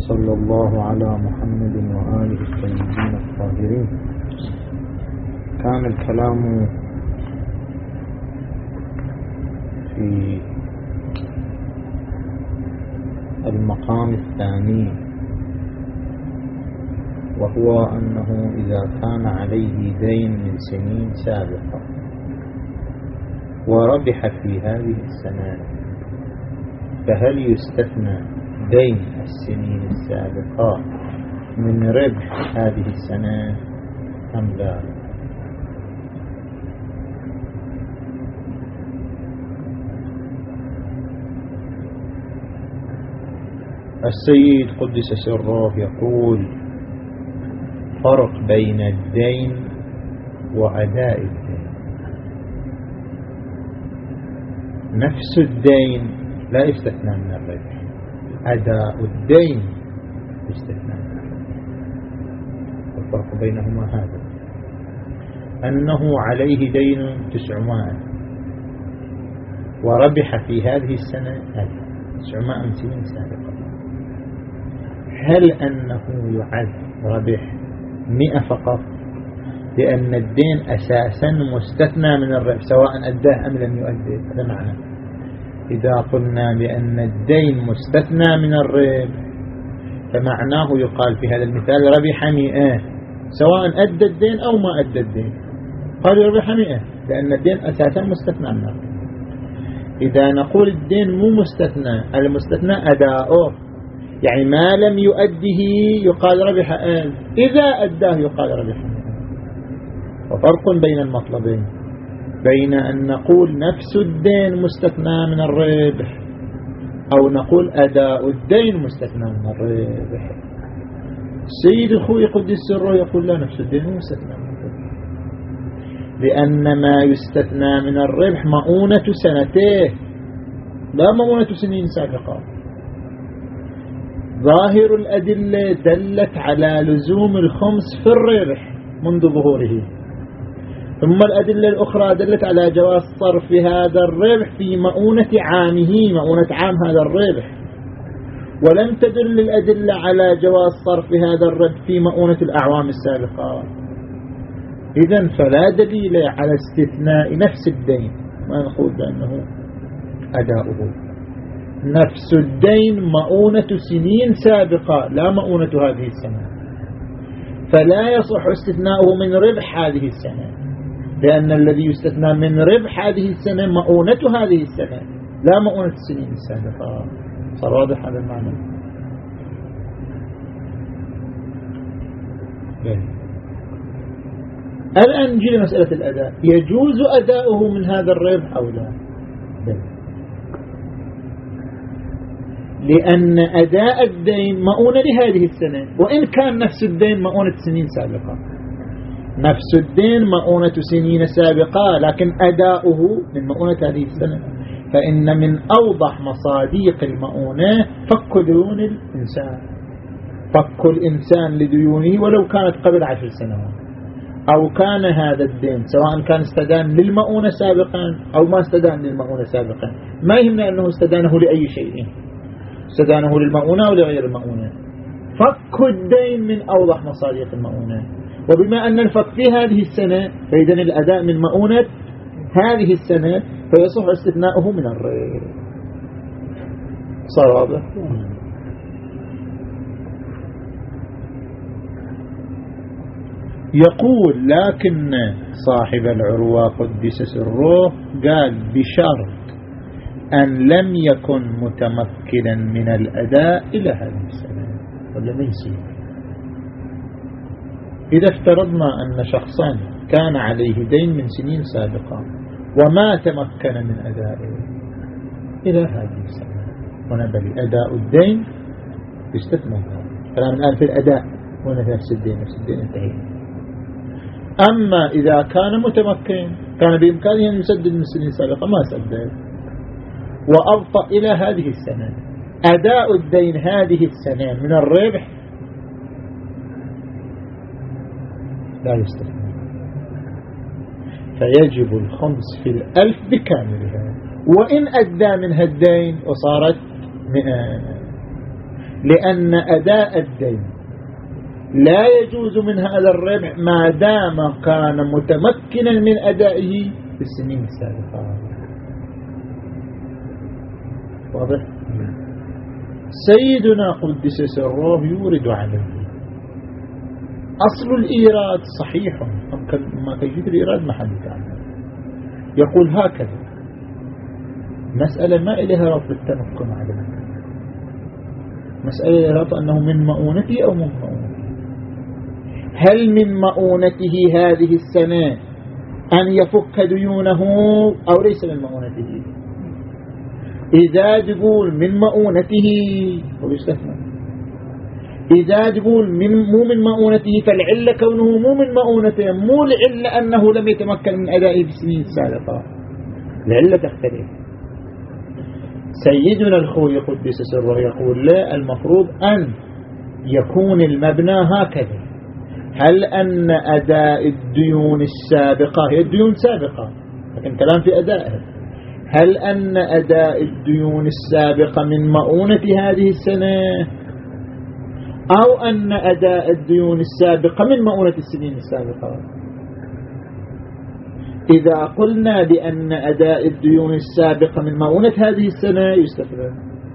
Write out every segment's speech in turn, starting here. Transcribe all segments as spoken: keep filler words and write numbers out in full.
صلى الله على محمد وآله الطيبين الطاهرين. كان الكلام في المقام الثاني، وهو أنه إذا كان عليه دين من سنين سابقة وربح في هذه السنة، فهل يستثنى دين السنين السابقة من ربح هذه السنة أم لا؟ السيد قدس سره يقول: فرق بين الدين وأداء الدين. نفس الدين لا يستثنى من الربح، أداء الدين يستثنى من الربح. الفرق بينهما هذا، أنه عليه دين تسعمائة وربح في هذه السنة ألف، تسعمائة من سنين سابقة. هل أنه يعد ربح مئة فقط، لأن الدين أساسا مستثنى من الربح سواء أداه أم لم يؤديه؟ هذا معنى. إذا قلنا بأن الدين مستثنى من الربح، فمعناه يقال في هذا المثال ربح مئة سواء أدى الدين أو ما أدى الدين. قال ربح مئة لأن الدين أساسا مستثنى من الربح. إذا نقول الدين مو مستثنى، المستثنى أداؤه، يعني ما لم يؤده يقال ربح ألف، إذا أداه يقال ربح مئة. وفرق بين المطلبين، بين أن نقول نفس الدين مستثنى من الربح، أو نقول أداء الدين مستثنى من الربح. السيد الخوي قدس سره يقول لا، نفس الدين مستثنى من الربح، لأن ما يستثنى من الربح مؤونة سنته لا مؤونة سنين سابقة. ظاهر الأدلة دلت على لزوم الخمس في الربح منذ ظهوره، ثم الأدلة الأخرى دلت على جواز صرف هذا الربح في مؤونة عامه، مؤونة عام هذا الربح، ولم تدل الأدلة على جواز صرف هذا الربح في مؤونة الأعوام السابقة. إذن فلا دليل على استثناء نفس الدين، ما نقول بأنه أداؤه. نفس الدين مؤونة سنين سابقة لا مؤونة هذه السنة، فلا يصح استثناؤه من ربح هذه السنة، لأن الذي يستثنى من ربح هذه السنة مؤونة هذه السنة لا مؤونة السنين السابقة. صار واضح هذا المعنى؟ الآن نجي لمسألة الأداء. يجوز أداؤه من هذا الربح أو لا؟ بل. لأن أداء الدين مؤونة لهذه السنة، وإن كان نفس الدين مؤونة سنين سابقة. نفس الدين مؤونة سنين سابقة، لكن أداؤه من مؤونة هذه السنة. فإن من أوضح مصاديق المؤونة فك ديون الإنسان، فك الإنسان لديونه ولو كانت قبل عشر سنوات، أو كان هذا الدين سواء كان استدان للمؤونة سابقا أو ما استدان للمؤونة سابقا، ما يهمنا أنه استدانه لأي شيء، استدانه للمؤونة أو لغير المؤونة. فك الدين من أوضح مصاديق المؤونة، وبما أن الفك في هذه السنة فإذن الأداء من مؤونة هذه السنة، فيصح استثناؤه من الربح. صار واضح؟ يقول: لكن صاحب العروة قدس سره قال بشرط أن لم يكن متمكنا من الأداء إلى هذه السنة، ولا ما يصير. إذا افترضنا أن شخصا كان عليه دين من سنين سابقة وما تمكن من أدائه إلى هذه السنة، هنا بل أداء الدين يستثنى. كلام الآن في الأداء، هنا نفس الدين نفس الدين انتهينا. أما إذا كان متمكن كان بإمكانه أن يسدد من سنين سابقة ما سدد وأبطأ إلى هذه السنة، أداء الدين هذه السنة من الربح لا يستثنى، فيجب الخمس في الألف بكاملها، وإن أدى منها الدين وصارت مئة. لأن أداء الدين لا يجوز من هذا الربح ما دام كان متمكنا من أدائه في السنين السابقة. واضح؟ سيدنا قدس سره يورد عليه أصل الإيراد صحيح، ما كيفية الإيراد ما حدث عنه. يقول هكذا: مسألة ما إليها رفض التمكن عليه، مسألة رفض أنه من مؤونته أو من مؤونته. هل من مؤونته هذه السنة أن يفك ديونه أو ليس من مؤونته؟ إذا تقول من مؤونته ويستثنى، إذا تقول من مو من مؤونته فالعلة كونه مو من مؤونته، مو العلة أنه لم يتمكن من أدائه في السنين السابقة، العلة تختلف. سيدنا الخوي قدس سره يقول لا، المفروض أن يكون المبنى هكذا: هل أن أداء الديون السابقة هي الديون سابقة لكن كلام في أدائها، هل أن أداء الديون السابقة من مؤونة هذه السنة أو أن أداء الديون السابقة من مؤونة السنين السابقة؟ إذا قلنا بأن أداء الديون السابقة من مؤونة هذه السنة يستثنى،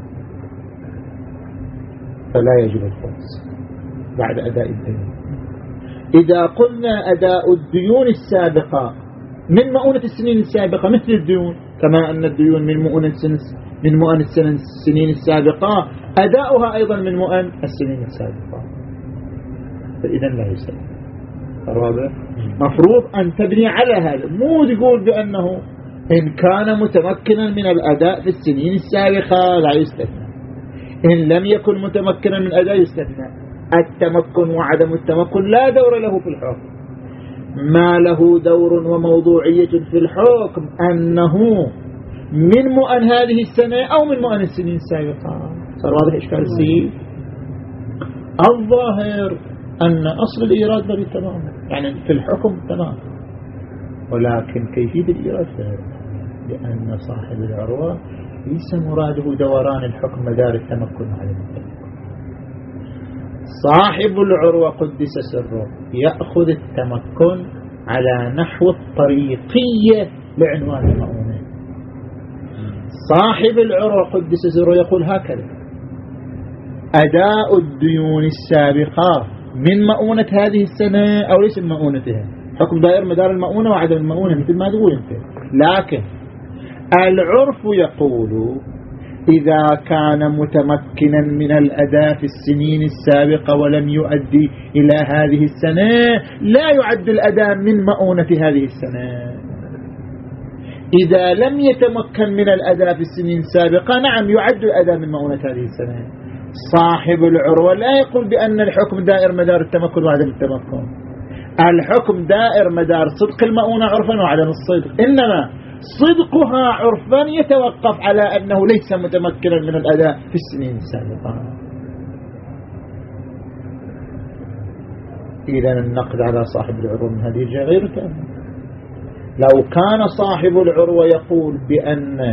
فلا يجب الخمس بعد أداء الدين. إذا قلنا أداء الديون السابقة من مؤونة السنين السابقة مثل الديون، كما أن الديون من مؤونة من مؤن السنين السابقة، أداؤها أيضا من مؤن السنين السابقة، فإذا لا يستثنى. الرابع مفروض أن تبني على هذا، مو تقول بأنه إن كان متمكنا من الأداء في السنين السابقة لا يستثنى، إن لم يكن متمكنا من أداء يستثنى. التمكن وعدم التمكن لا دور له في الحكم، ما له دور وموضوعية في الحكم أنه من مؤن هذه السنة أو من مؤن السنين السابقة. صار واضح إشكال السيد؟ الظاهر أن أصل الإيراد بري تمام، يعني في الحكم تمام، ولكن كيفية الإيراد فهذا، لأن صاحب العروة ليس مراده دوران الحكم مدار التمكن على التمكن. صاحب العروة قدس سره يأخذ التمكن على نحو الطريقية لعنوان المؤونة. صاحب العروة قدس سره يقول هكذا: أداء الديون السابقة من مؤونة هذه السنة أو ليس من مؤونتها، حكم دائر مدار المؤونة وعدم المؤونة مثل ما تقول انت. لكن العرف يقول إذا كان متمكنا من الأداء في السنين السابقة ولم يؤدي إلى هذه السنة لا يعد الأداء من مؤونة هذه السنة. إذا لم يتمكن من الأداء في السنين السابقة نعم يعد الأداء من مؤونة هذه السنة. صاحب العروة لا يقول بأن الحكم دائر مدار التمكن وعدم التمكن، الحكم دائر مدار صدق المؤونة عرفا وعدم الصدق، إنما صدقها عرفا يتوقف على أنه ليس متمكنا من الأداء في السنين السابقة. إذا النقد على صاحب العروة من هذه الجهة غير كامل. لو كان صاحب العروة يقول بأن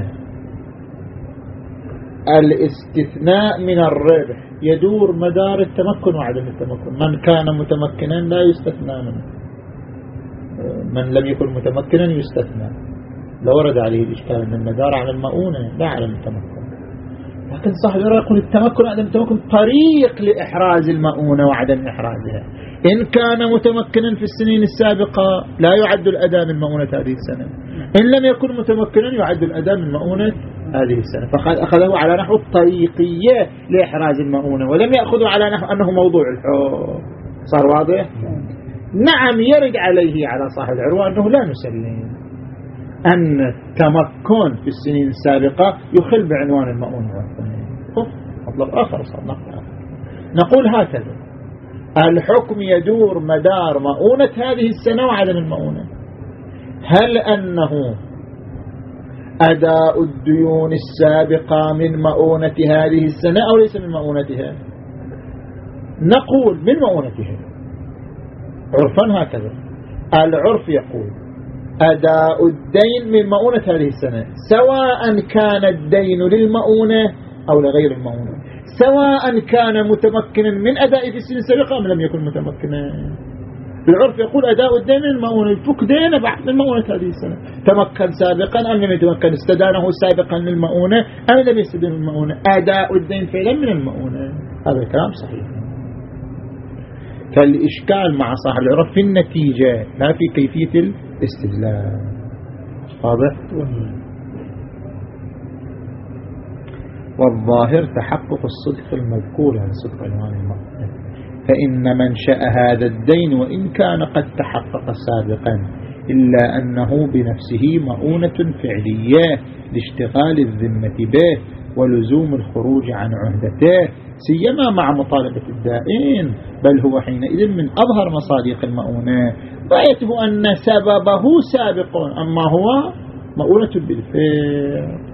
الاستثناء من الربح يدور مدار التمكن وعدم التمكن، من كان متمكنا لا يستثنى منه، من لم يكن متمكنا يستثنى، لورد عليه الإشكال أن المدار على المؤونة لا على التمكن. لكن صاحب العروة يقول التمكن وعدم التمكن طريق لإحراز المؤونة وعدم إحرازها. إن كان متمكنا في السنين السابقة لا يعد الأداء من مؤونة هذه السنة، إن لم يكن متمكنا يعد الأداء من مؤونة هذه السنة، فأخذه على نحو الطريقية لإحراز المؤونة ولم يأخذه على نحو أنه موضوع الحكم. صار واضح؟ نعم يرد عليه على صاحب العروة أنه لا نسلم أن التمكن في السنين السابقة يخل بعنوان المؤونة والثانية، مطلب آخر صار نقل. نقول هكذا: الحكم يدور مدار مؤونة هذه السنة وعدم المؤونة. هل أنه أداء الديون السابقة من مؤونة هذه السنة أو ليس من مؤونتها؟ نقول من مؤونتها عرفا هكذا. العرف يقول أداء الدين من مؤونة هذه السنة، سواء كان الدين للمؤونة أو لغير المؤونة. سواء كان متمكنا من أداء في السنين السابقة أم لم يكن متمكنا. بالعرف يقول أداء الدين من المؤونة، الفك دين بعد من مؤونة هذه السنة، تمكن سابقا أم لم يتمكن، استدانه سابقا للمؤونة أم لم يستدين المؤونة، أداء الدين فعلا من المؤونة. هذا الكلام صحيح. فالإشكال مع صاحب العرف في النتيجة لا في كيفية الاستدلال. واضح؟ والظاهر تحقق الصدق المذكور عن صدق عنوان المؤونة، فإن منشأ هذا الدين وإن كان قد تحقق سابقا إلا أنه بنفسه مؤونة فعلية لاشتغال الذمة به ولزوم الخروج عن عهدته، سيما مع مطالبة الدائن، بل هو حينئذ من أظهر مصادق المؤونة، غايته أن سببه سابق أما هو مؤونة بالفعل.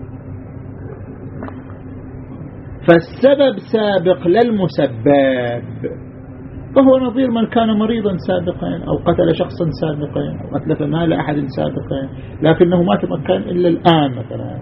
فالسبب سابق للمسبب، فهو نظير من كان مريضا سابقا أو قتل شخصا سابقا أو أتلف مال أحد سابقا لكنه ما تمكن إلا الآن مثلا،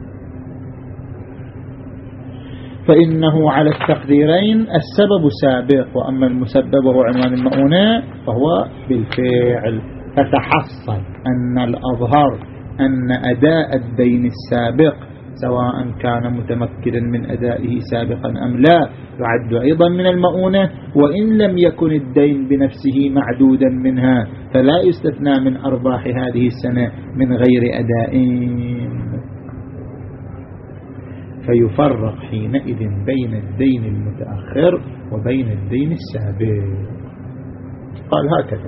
فإنه على التقديرين السبب سابق، وأما المسبب وهو عنوان المؤونة فهو بالفعل. فتحصل أن الأظهر أن أداء الدين السابق سواء كان متمكنا من أدائه سابقا أم لا يعد أيضا من المؤونة، وإن لم يكن الدين بنفسه معدودا منها فلا يستثنى من أرباح هذه السنة من غير أدائين. فيفرق حينئذ بين الدين المتأخر وبين الدين السابق. قال هكذا: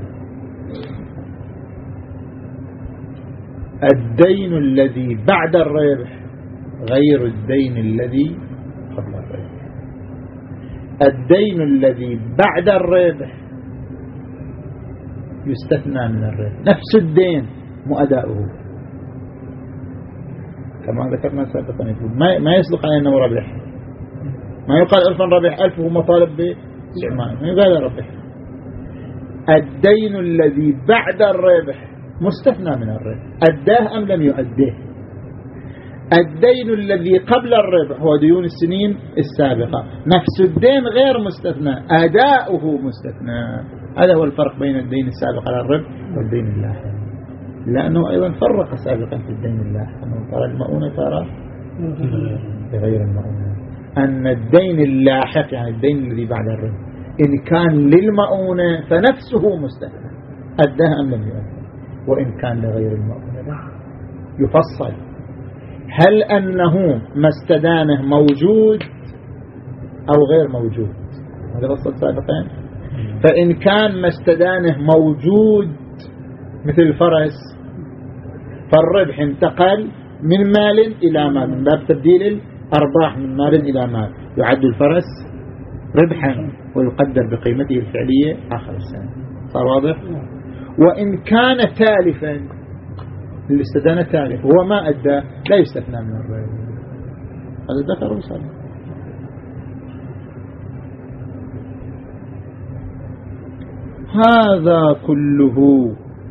الدين الذي بعد الربح غير الدين الذي قبل الربح. الدين الذي بعد الربح يستثنى من الربح، نفس الدين مؤداؤه كما ذكرنا سابقا، يقول ما يصدق على أنه ربح، ما يقال ألفا ربح ألف وهو مطالب باستعمال، ما يقال ربح. الدين الذي بعد الربح مستثنى من الربح، أداه أم لم يؤديه. الدين الذي قبل الربح هو ديون السنين السابقة، نفس الدين غير مستثنى، أداؤه مستثنى. هذا هو الفرق بين الدين السابق على الربح والدين اللاحق، لأنه أيضا فرق سابقا في الدين اللاحق أنه ترى المؤونة ترى بغير المؤونة. أن الدين اللاحق يعني الدين الذي بعد الربح إن كان للمؤونة فنفسه مستثنى، أداه أم لم يؤديه، وإن كان لغير المؤونة يفصل هل أنه ما استدانه موجود أو غير موجود. هذا فصل سابقا. فإن كان ما استدانه موجود مثل الفرس فالربح انتقل من مال إلى مال، من باب تبديل الأرباح من مال إلى مال، يعد الفرس ربحا ويقدر بقيمته الفعلية آخر السنة. صار واضح؟ وإن كان تالفا، الاستدانة تالف هو ما أدى لا يستثنى من الربح. هذا ذكر وصل. هذا كله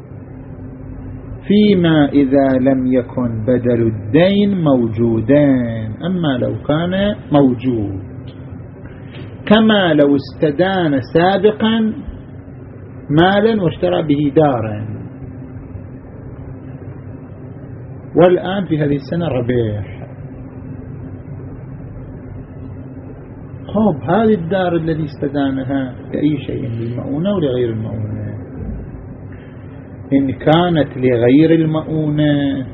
فيما إذا لم يكن بدل الدين موجودان، أما لو كان موجود كما لو استدان سابقا مالا واشترى به دارا والآن في هذه السنة ربيح. خب هذه الدار الذي استدانها لأي شيء، للمؤونة ولغير المؤونة. إن كانت لغير المؤونة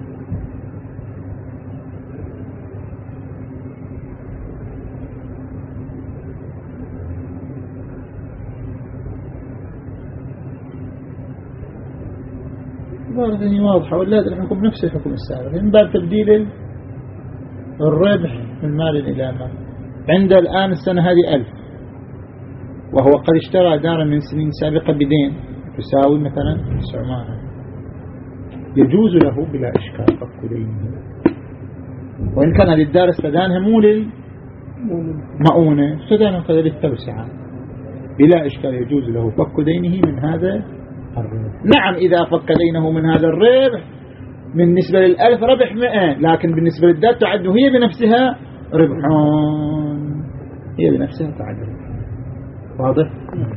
عبارة واضحة، ولا الحكم نفس الحكم السابق من باب تبديل الربح من مال إلى مال. عند الآن السنة هذه ألف، وهو قد اشترى دارا من سنين سابقة بدين تساوي مثلا تسعمائة، يجوز له بلا إشكال فك دينه. وإن كان هذه الدار استدانها مو للمؤونة، استدانها كذا للتوسعة، بلا إشكال يجوز له فك دينه من هذا الربح. نعم إذا فك دينه من هذا الربح بالنسبة للألف ربح مئة، لكن بالنسبة للدار تعد هي بنفسها ربح هي بنفسها تعدل. واضح؟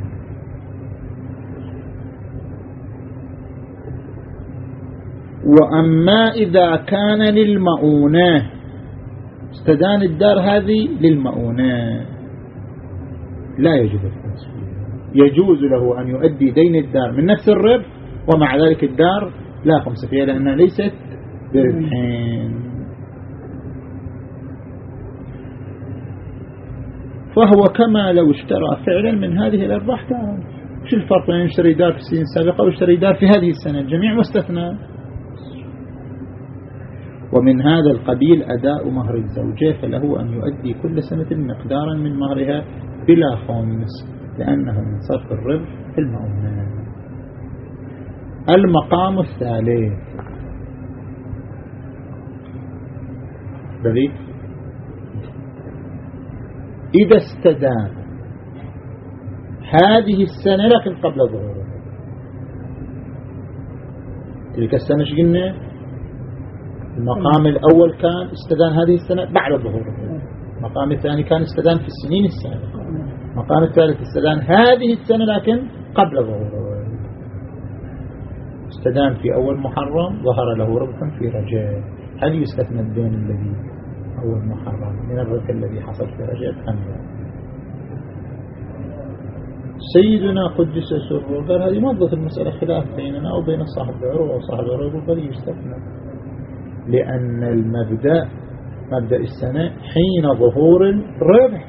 وأما إذا كان للمؤونة، استدان الدار هذه للمؤونة، لا يجوز التسوية، يجوز له أن يؤدي دين الدار من نفس الربح، ومع ذلك الدار لا خمس فيها لأنها ليست بربحين. فهو كما لو اشترى فعلا من هذه الأرباح دار. شو الفرق بين يشتري دار في السنين السابقة ويشتري دار في هذه السنة؟ الجميع مستثنى. ومن هذا القبيل أداء مهر الزوجة، فله أن يؤدي كل سنة مقدارا من مهرها بلا خمس، لأنه من صرف الربح في المؤونة. المقام الثالث بلي إذا استدان هذه السنة لكن قبل ظهورها. تلك السنة ايش قلنا؟ المقام الأول كان استدان هذه السنة بعد ظهورها، المقام الثاني كان استدان في السنين السابقة، المقام الثالث استدان هذه السنة لكن قبل ظهورها. استدان في أول محرم ظهر له ربح في رجاء، هل يستثنى الدين الذي أول محرم من الربح الذي حصل في رجاء أم لا؟ سيدنا قدس سره قال هذه نظرة المسألة خلاف بيننا أو بين صاحب العروة وصاحب العروة، بل يستثنى، لأن المبدأ مبدأ السنة حين ظهور الربح.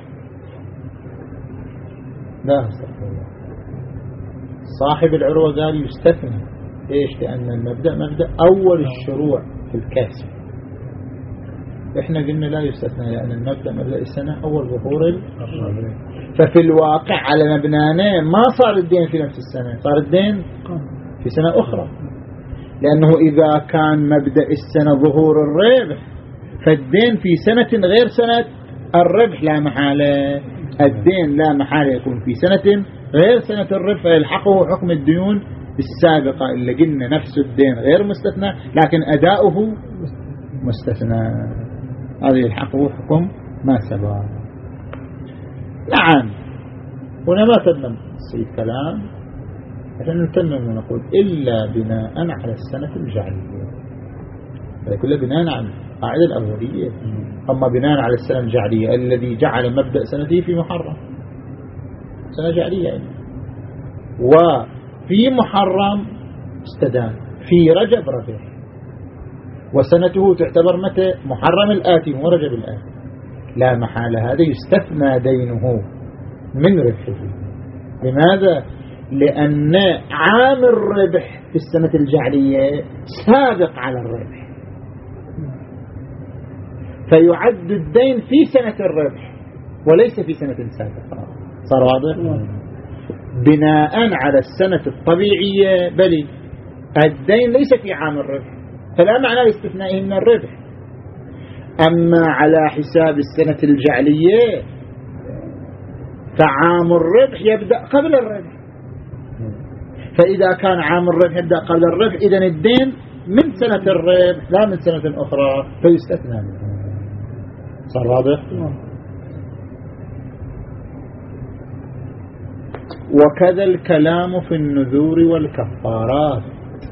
لا استغفر الله، صاحب العروة قال يستثنى. إيش؟ لأن المبدأ مبدأ أول الشروع في الكسب. إحنا قلنا لا يستثنى لأن المبدأ مبدأ السنة أول ظهور الربح. ففي الواقع على مبنانا ما صار الدين في نفس السنة، صار الدين في سنة أخرى، لأنه إذا كان مبدأ السنة ظهور الربح فالدين في سنة غير سنة الربح لا محالة. الدين لا محالة يكون في سنة غير سنة الربح، فيلحقه حكم الديون السابقة اللي قلنا نفس الدين غير مستثنى لكن أداؤه مستثنى، هذا يلحقه حكم ما سبق. نعم، هنا ما تمم السيد كلام عشان نتمم ونقول إلا بناء على السنة الجعلية، كله بناء على القاعدة الأولية. أما بناء على السنة الجعلية الذي جعل مبدأ سنته في محرم، سنة جعلية يعني. وفي محرم استدان، في رجب ربح، وسنته تعتبر متى؟ محرم الآتي ورجب الآتي، لا محالة هذا يستثنى دينه من ربحه. لماذا؟ لأن عام الربح في السنة الجعلية سابق على الربح، فيعد الدين في سنة الربح وليس في سنة سابقة. صار واضح؟ بناء على السنة الطبيعية بل الدين ليس في عام الربح، فلا معنى لاستثنائه من الربح. أما على حساب السنة الجعلية فعام الربح يبدأ قبل الربح، فإذا كان عام الربح يبدأ قبل الربح إذن الدين من سنة الربح لا من سنة أخرى، فيستثنى منه. صار واضح؟ وكذا الكلام في النذور والكفارات.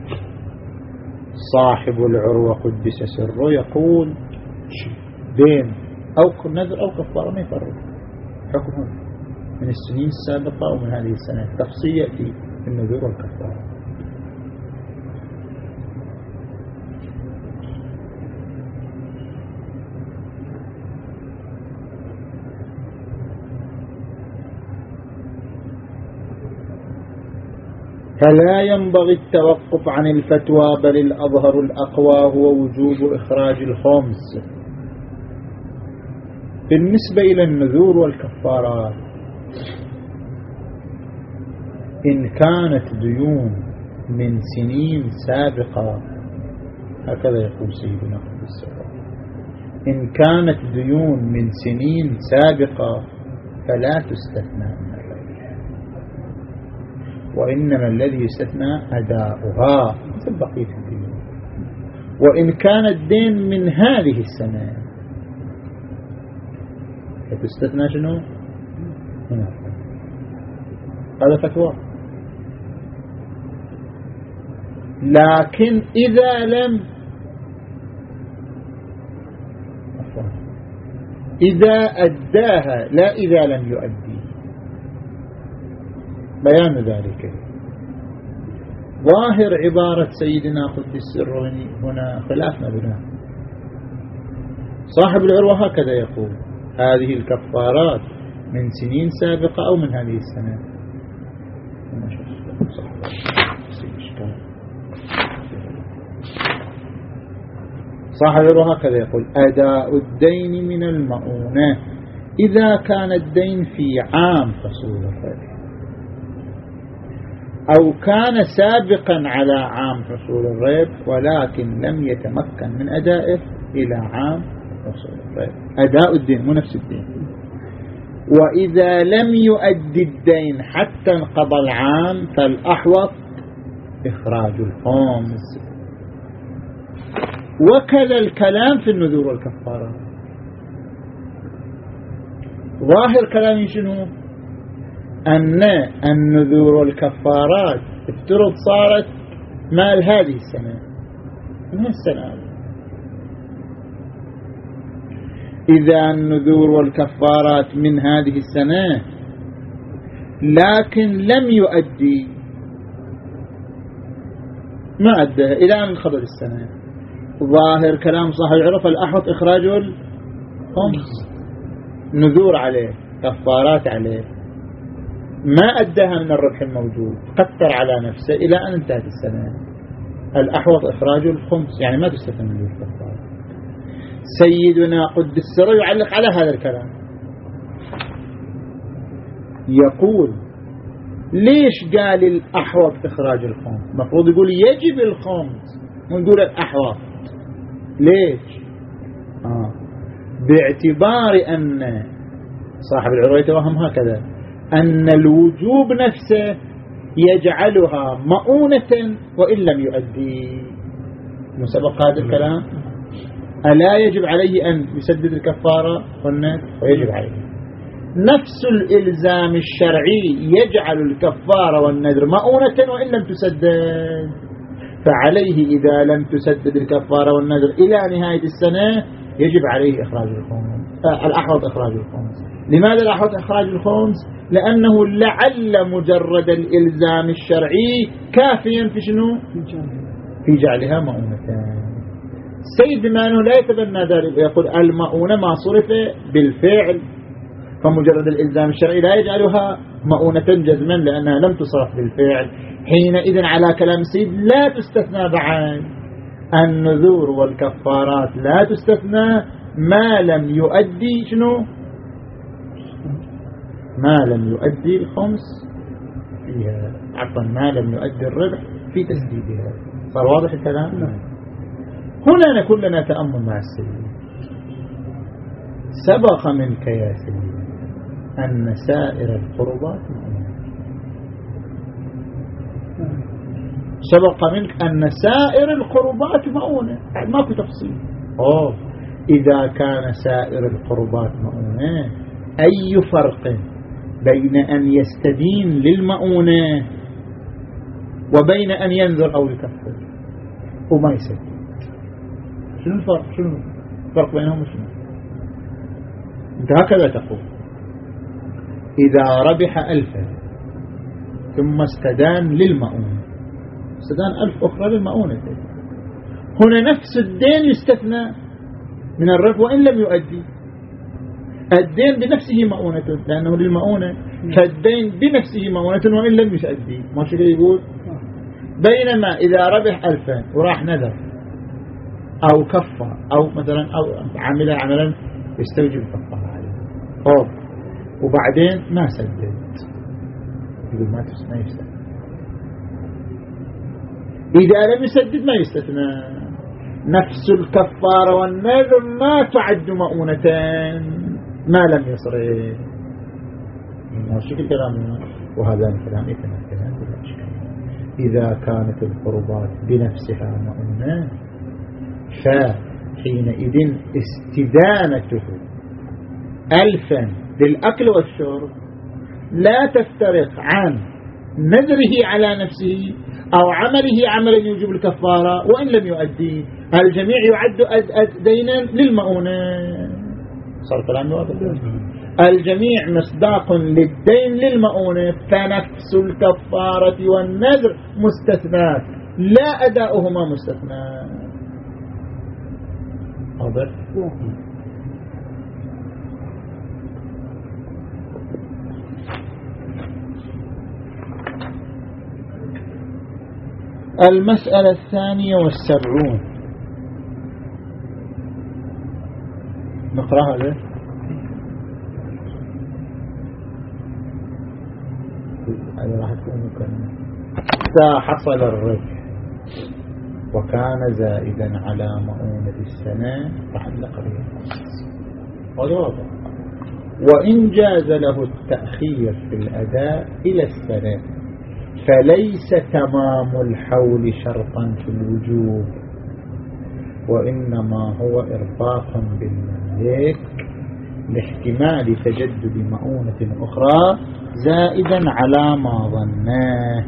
صاحب العروة قدس سره يقول دين أو نذر أو كفارة ما يفرق حكمه من السنين السابقة أو من هذه السنة، التفصيل يأتي في النذور والكفارة. فلا ينبغي التوقف عن الفتوى، بل الأظهر الأقوى هو وجوب إخراج الخمس. بالنسبة إلى النذور والكفارات، إن كانت ديون من سنين سابقة، هكذا يقول سيدنا قدس سره، إن كانت ديون من سنين سابقة فلا تستثنى من الربح، وإنما الذي يستثنى أداؤها مثل بقية الديون. وإن كان الدين من هذه السنة فتستثنى شنو؟ هنا هذا فتوى. لكن إذا لم إذا أداها لا إذا لم يؤدي، بيان ذلك. ظاهر عبارة سيدنا قدس سره هنا خلاف مبنى. صاحب العروة هكذا يقول: هذه الكفارات من سنين سابقة أو من هذه السنة. صاحب العروة هكذا يقول: أداء الدين من المؤونة إذا كان الدين في عام حصول الربح أو كان سابقا على عام حصول الربح ولكن لم يتمكن من أدائه إلى عام حصول الربح. أداء الدين مو نفس الدين. وإذا لم يؤدي الدين حتى انقضى العام فالأحوط إخراج الخمس. وكذا الكلام في النذور والكفارات. ظاهر كلام شنو؟ أن النذور والكفارات افترض صارت مال هذه السنة من السنة. إذا النذور والكفارات من هذه السنة لكن لم يؤدي، ما أدى إلى أن انقضت السنة، ظاهر كلام صاحب العرف الأحوط إخراج الخمس. نذور عليه، كفارات عليه، ما أداها من الربح الموجود، قتر على نفسه إلى أن انتهت السنة، الأحوط إخراج الخمس، يعني ما تستثنى من الكفارة. سيدنا قدس سره يعلق على هذا الكلام، يقول: ليش قال الأحوط إخراج الخمس؟ مفروض يقول يجب الخمس، مو يقول الأحوط. ليش؟ آه. باعتبار أن صاحب العروة يتوهم هكذا، أن الوجوب نفسه يجعلها مؤونة وإن لم يؤدي. مسبق هذا الكلام، ألا يجب عليه أن يسدد الكفارة والنذر؟ ويجب عليه. نفس الإلزام الشرعي يجعل الكفارة والنذر مؤونة وإن لم تسدد، فعليه إذا لم تسدد الكفارة والنذر إلى نهاية السنة يجب عليه إخراج الخمس. آه الأحوط إخراج الخمس. لماذا الأحوط إخراج الخمس؟ لأنه لعل مجرد الإلزام الشرعي كافيا في شنو؟ في جعلها مؤونتان. السيد بما أنه لا يتبنى ذلك يقول المؤونة ما صرف بالفعل، فمجرد الإلزام الشرعي لا يجعلها مؤونة جزما لأنها لم تصرف بالفعل. حينئذ على كلام السيد لا تستثنى بعد النذور والكفارات، لا تستثنى ما لم يؤدي شنو؟ ما لم يؤدي الخمس فيها، عفوا ما لم يؤدي الربح في تسديدها. صار واضح الكلام؟ هنا نكون لنا تأمل مع السيد. سبق منك يا سيد أن سائر القربات مؤونة. سبق منك أن سائر القربات مؤونة، ماكو تفصيل. أوه إذا كان سائر القربات مؤونة، أي فرق بين أن يستدين للمؤونة وبين أن ينذر أو يكفر وما يسدد؟ شنو الفرق؟ شنو الفرق بينهم؟ شنو؟ أنت هكذا تقول: إذا ربح ألفا ثم استدان للمؤونة، استدان ألف أخرى للمؤونة، هنا نفس الدين يستثنى من الربح وإن لم يؤدي. الدين بنفسه مؤونة لأنه للمؤونة، فالدين بنفسه مؤونة وإن لم يؤدي. ما شو يقول؟ بينما إذا ربح ألفا وراح نذر أو كفر أو مثلا أو عمل عملا يستوجب كفارة عليه، أوه وبعدين ما سدد، يقول ما تستثنى يستثنى. إذا لم يسدد ما يستثنى. نفس الكفارة والنذر ما تعد مؤونتان ما لم يصرف. شكل كلام، وهذا الكلام يتمثل بلا إشكال. إذا كانت القربات بنفسها مؤونة فحينئذ استدانته ألفا للأكل والشرب لا تفترق عن نذره على نفسه أو عمله عملا يوجب الكفارة وإن لم يؤدي. الجميع يعد دينا للمؤونة. صار كلام واضح. الجميع مصداق للدين للمؤونة، فنفس الكفارة والنذر مستثنات لا أداؤهما مستثنات. واضح. المسألة الثانية والسبعون نقرأها له. هذا راح تكون مكمل. إذا حصل الربح وكان زائدا على مؤونة السنة راح نقرأ هذا واضح. وإن جاز له التأخير في الأداء إلى السنة فليس تمام الحول شرطا في الوجوب، وإنما هو إرباط بالمالك لاحتمال تجدد مؤونة أخرى زائدا على ما ظناه.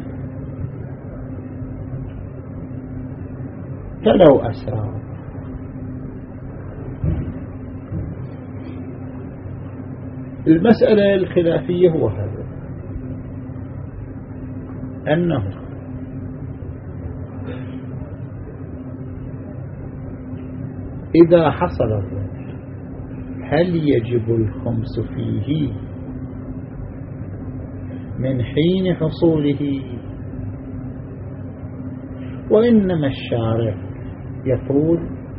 فلو أسرع المسألة الخلافية هو هذا، أنه إذا حصل الربح هل يجب الخمس فيه من حين حصوله، وإنما الشارع يقول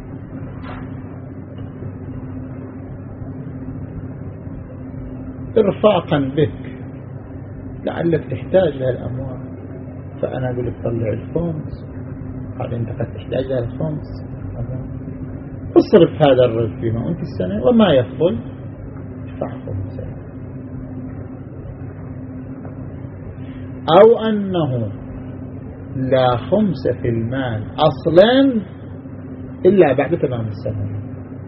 إرفاقا بك لعلك تحتاج لها الأموال، فأنا أقول لك طلع الخمس، قال أنت قد تحتاج لها الخمس، اصرف هذا الرزق في مؤونة السنة وما يفضل ادفع خمسة. أو أنه لا خمس في المال أصلا إلا بعد تمام السنة.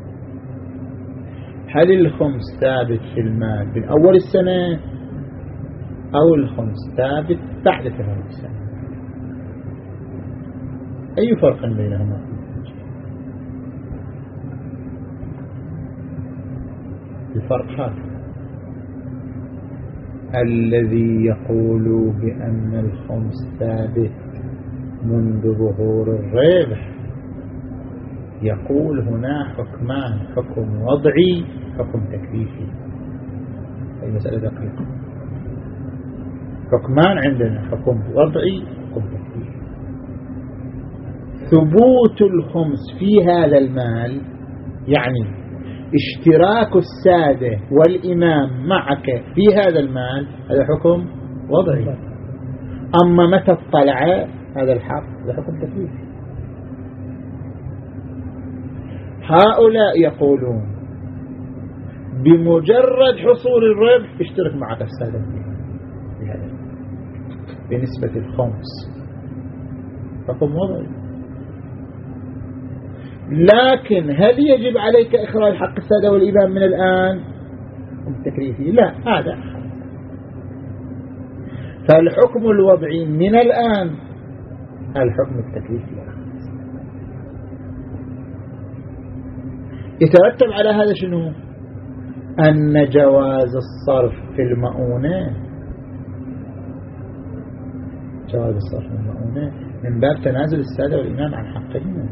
هل الخمس ثابت في المال من أول السنة أو الخمس ثابت بعد تمام السنة؟ أي فرق بينهما؟ الفرق هذا الذي يقول بأن الخمس ثابت منذ ظهور الربح يقول هنا حكمان، حكم وضعي حكم تكليفي. المسألة دقيقة. حكمان عندنا حكم وضعي حكم تكليفي. ثبوت الخمس في هذا المال يعني اشتراك السادة والإمام معك في هذا المال هذا حكم وضعي. أما متى اطلع هذا الحق هذا حكم تكليفي. هؤلاء يقولون بمجرد حصول الربح اشترك معك السادة بهذا بنسبة الخمس حكم وضعي. لكن هل يجب عليك إخراج حق السادة والإمام من الآن التكليفي؟ لا، هذا فالحكم الوضعي من الآن الحكم التكليفي. يترتب على هذا شنو؟ أن جواز الصرف في المؤونة جواز الصرف في المؤونة من باب تنازل السادة والإمام عن حقهما،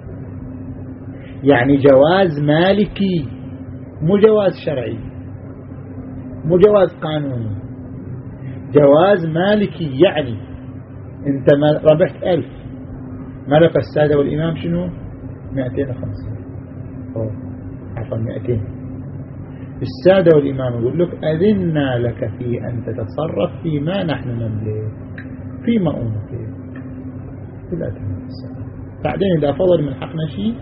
يعني جواز مالكي مو جواز شرعي مو جواز قانوني، جواز مالكي. يعني انت ربحت ألف ملك السادة والإمام شنو؟ مئتين وخمسين عفوا مئتين. السادة والإمام يقول لك أذنا لك في أن تتصرف فيما نحن نملك في مؤونتك لا تنسى، بعدين إذا فضل من حقنا شيء.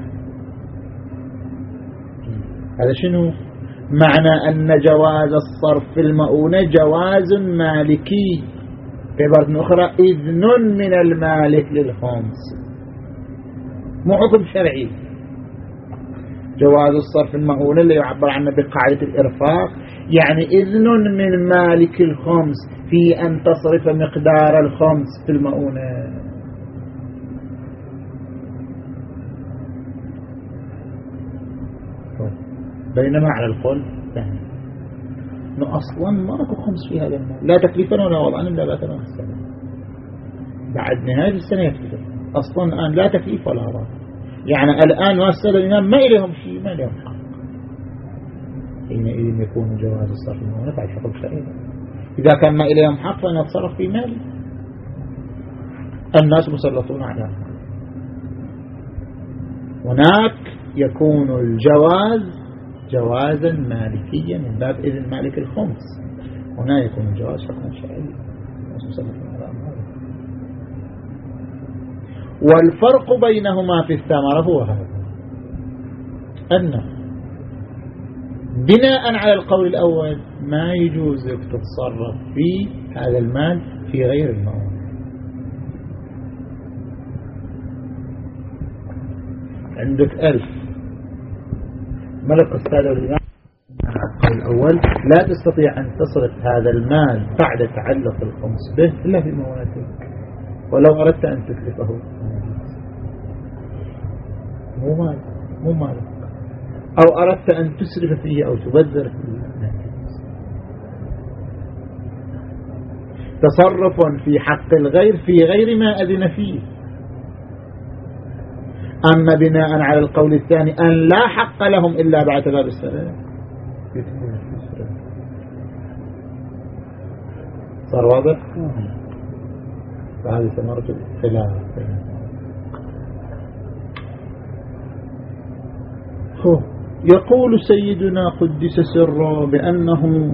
هذا شنو معنى أن جواز الصرف في المؤونة جواز مالكي، بعبارة أخرى إذن من المالك للخمس مو حكم شرعي. جواز الصرف المؤونة اللي يعبر عنه بقاعدة الإرفاق، يعني إذن من مالك الخمس في أن تصرف مقدار الخمس في المؤونة. بينما على القول ثاني انه اصلا ما اكو خمس في هذا المال، لا تكليفا ولا وضعا الا بعد ثمان سنوات، بعد نهايه السنه يكلف اصلا. الان لا تكليف ولا وضع، يعني الان واسال الامام ما اليهم شيء، ما اليهم حق. حينئذ يكون جواز الصرف المؤونة بعد حكم شرعي. اذا كان ما اليهم حق فان يتصرف في مال الناس مسلطون على، هناك يكون الجواز جوازا مالكيا من باب إذن مالك الخمس، هنا يكون الجواز حكما شرعيا. والفرق بينهما في الثمرة هو هذا، أنه بناء على القول الأول ما يجوز لك تتصرف في هذا المال في غير المؤونة. عندك ألف ملك السادة والإمام القول الأول لا تستطيع أن تصرف هذا المال بعد تعلق الخمس به إلا في مؤونتك، ولو أردت أن تكلفه مو مال مو مالك، أو أردت أن تسرف فيه أو تبذر فيه. تصرف في حق الغير في غير ما أذن فيه. أما بناء على القول الثاني أن لا حق لهم إلا بعد باب السلام، صار واضح؟ فهذه ثمرة الخلاف. يقول سيدنا قدس سره بأنه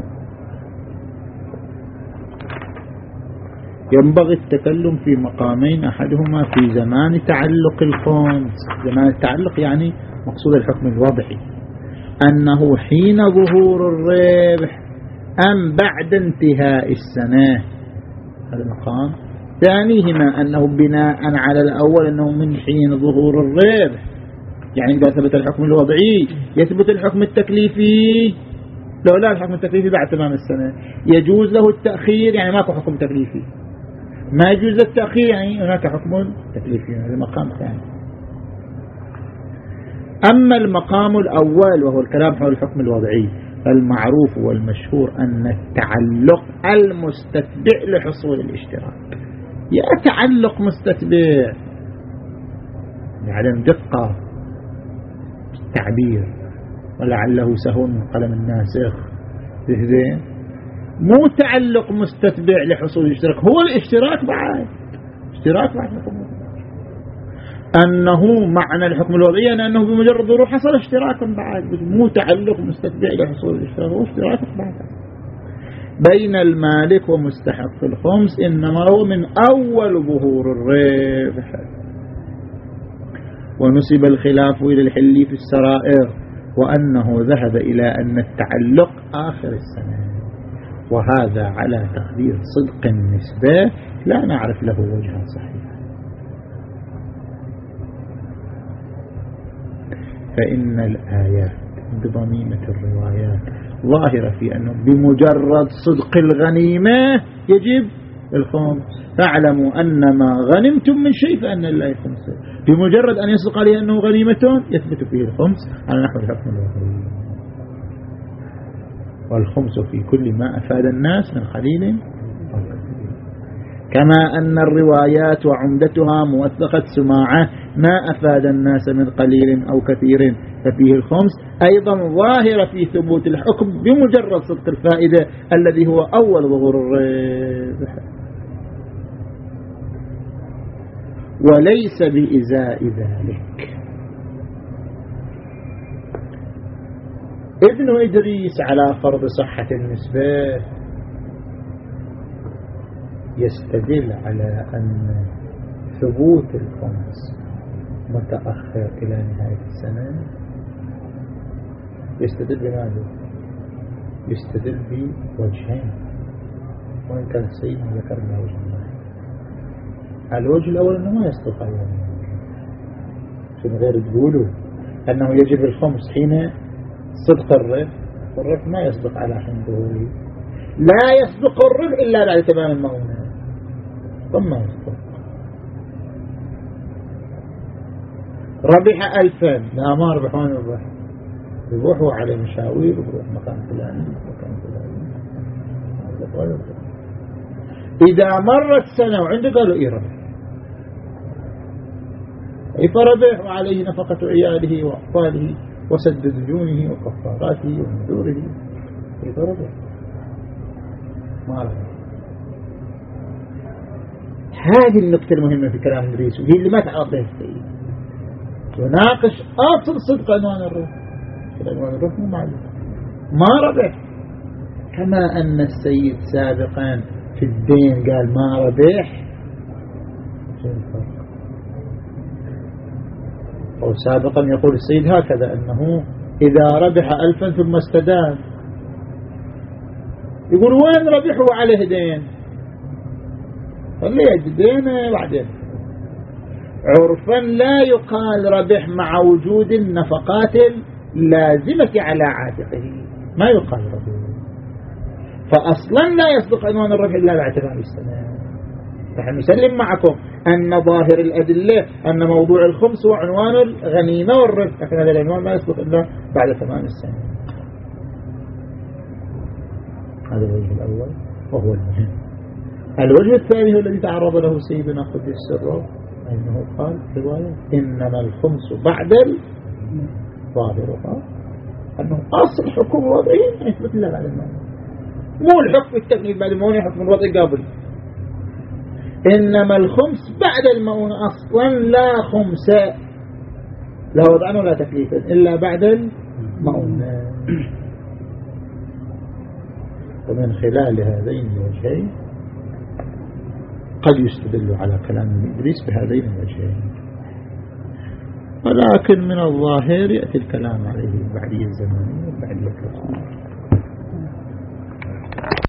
ينبغي التكلم في مقامين، أحدهما في زمان تعلق الخمس. زمان التعلق يعني مقصود الحكم الوضعي، أنه حين ظهور الربح أم بعد انتهاء السنة، هذا المقام. ثانيهما أنه بناء على الأول أنه من حين ظهور الربح، يعني إذا ثبت الحكم الوضعي يثبت الحكم التكليفي. لو لا الحكم التكليفي بعد تمام السنة يجوز له التأخير، يعني ماكو حكم تكليفي. ما يجوز التأخير يعني هناك حكم تكليفي. هذا مقام ثاني. أما المقام الأول وهو الكلام حول الحكم الوضعي، فالمعروف والمشهور أن التعلق المستتبع لحصول الاشتراك. يا تعلق مستتبع لعدم دقة التعبير ولعله سهو من قلم الناسخ، زين، مو تعلق مستتبع لحصول الاشتراك، هو الاشتراك بعد اشتراك بعد الحكم الوضعي. أنه معنى الحكم الوضعي أنه بمجرد ظهور حصل اشتراك بعد، مو تعلق مستتبع لحصول الاشتراك، هو اشتراك بعد. بين المالك ومستحق الخمس إنما هو من أول ظهور الربح. ونسب الخلاف إلى الحلي في السرائر، وأنه ذهب إلى أن التعلق آخر السنة، وهذا على تقدير صدق النسبة لا نعرف له وجها صحيحا. فإن الآيات بضميمة الروايات ظاهرة في أنه بمجرد صدق الغنيمة يجب الخمس. فاعلموا أن ما غنمتم من شيء فأن الله خمسه، بمجرد أن يصدق عليه أنه غنيمة يثبت فيه الخمس على نحو الحكم الوضعي. والخمس في كل ما أفاد الناس من قليل أو كثير. كما أن الروايات وعمدتها موثقة سماعة ما أفاد الناس من قليل أو كثير ففيه الخمس، أيضا ظاهرة في ثبوت الحكم بمجرد صدق الفائدة الذي هو أول ظهور الربح، وليس بإزاء ذلك. ابن إدريس على فرض صحة النسبة يستدل على أن ثبوت الخمس متأخر إلى نهاية السنة. يستدل بماذا؟ يستدل بوجهين، وإن كان السيد ذكر لنا وجه الله. الوجه الأول أنه ما يصدق عليه، شنو غير تقولوا أنه يجب الخمس حين صدق الربح، الربح ما يصدق على حين ظهوره، لا يصدق الربح إلا بعد تمام المؤونة، ثم يصدق. ربح ألفا، لا ما ربح، وين ربح؟ يروح وعلى مشاوير ويروح مكان فلاني مكان فلاني. إذا مرت سنة وعنده قالوا إيه ربح، إيه فربح وعليه نفقة عياله وأطفاله وسد ديونه وكفاراته ونذوره، إيه فربح ما ربح. هذه النقطة المهمة في كلام إدريس، وهي اللي ما تعرفها السيد، يناقش أصل صدق عنوان الربح. عنوان الربح مو معلوم، ما ربح، كما أن السيد سابقا في الدين قال ما ربح. شو الفرق؟ أو سابقا يقول السيد هكذا أنه إذا ربح ألفا ثم استدان، يقول وين ربح وعليه دين؟ خليه دينه بعدين. عرفا لا يقال ربح مع وجود النفقات اللازمة على عاتقه، ما يقال ربح، فأصلا لا يصدق عنوان الربح إلا بعد تمام السنة. نحن نسلم معكم أن ظاهر الأدلة أن موضوع الخمس هو عنوان الغنيمة والربح، لكن هذا العنوان ما يصدق إلا بعد تمام السنة. هذا الوجه الأول وهو المهم. الوجه الثاني هو الذي تعرض له سيدنا قدس سره، أنه قال رواية إنما الخمس بعد الظاهر، أنه أصل حكم الوضعي ما يثبت إلا بعد الموت، مو الحكم التكليف بعد المؤونة، حكم الوضع قابل. إنما الخمس بعد المؤونة أصلا لا خمس، لا وضعا ولا تكليفا إلا بعد المؤونة. ومن خلال هذين الوجهين قد يستدل على كلام ابن إدريس بهذين الوجهين، ولكن من الظاهر يأتي الكلام عليه البعدية الزمانية والبعدية الرسولية.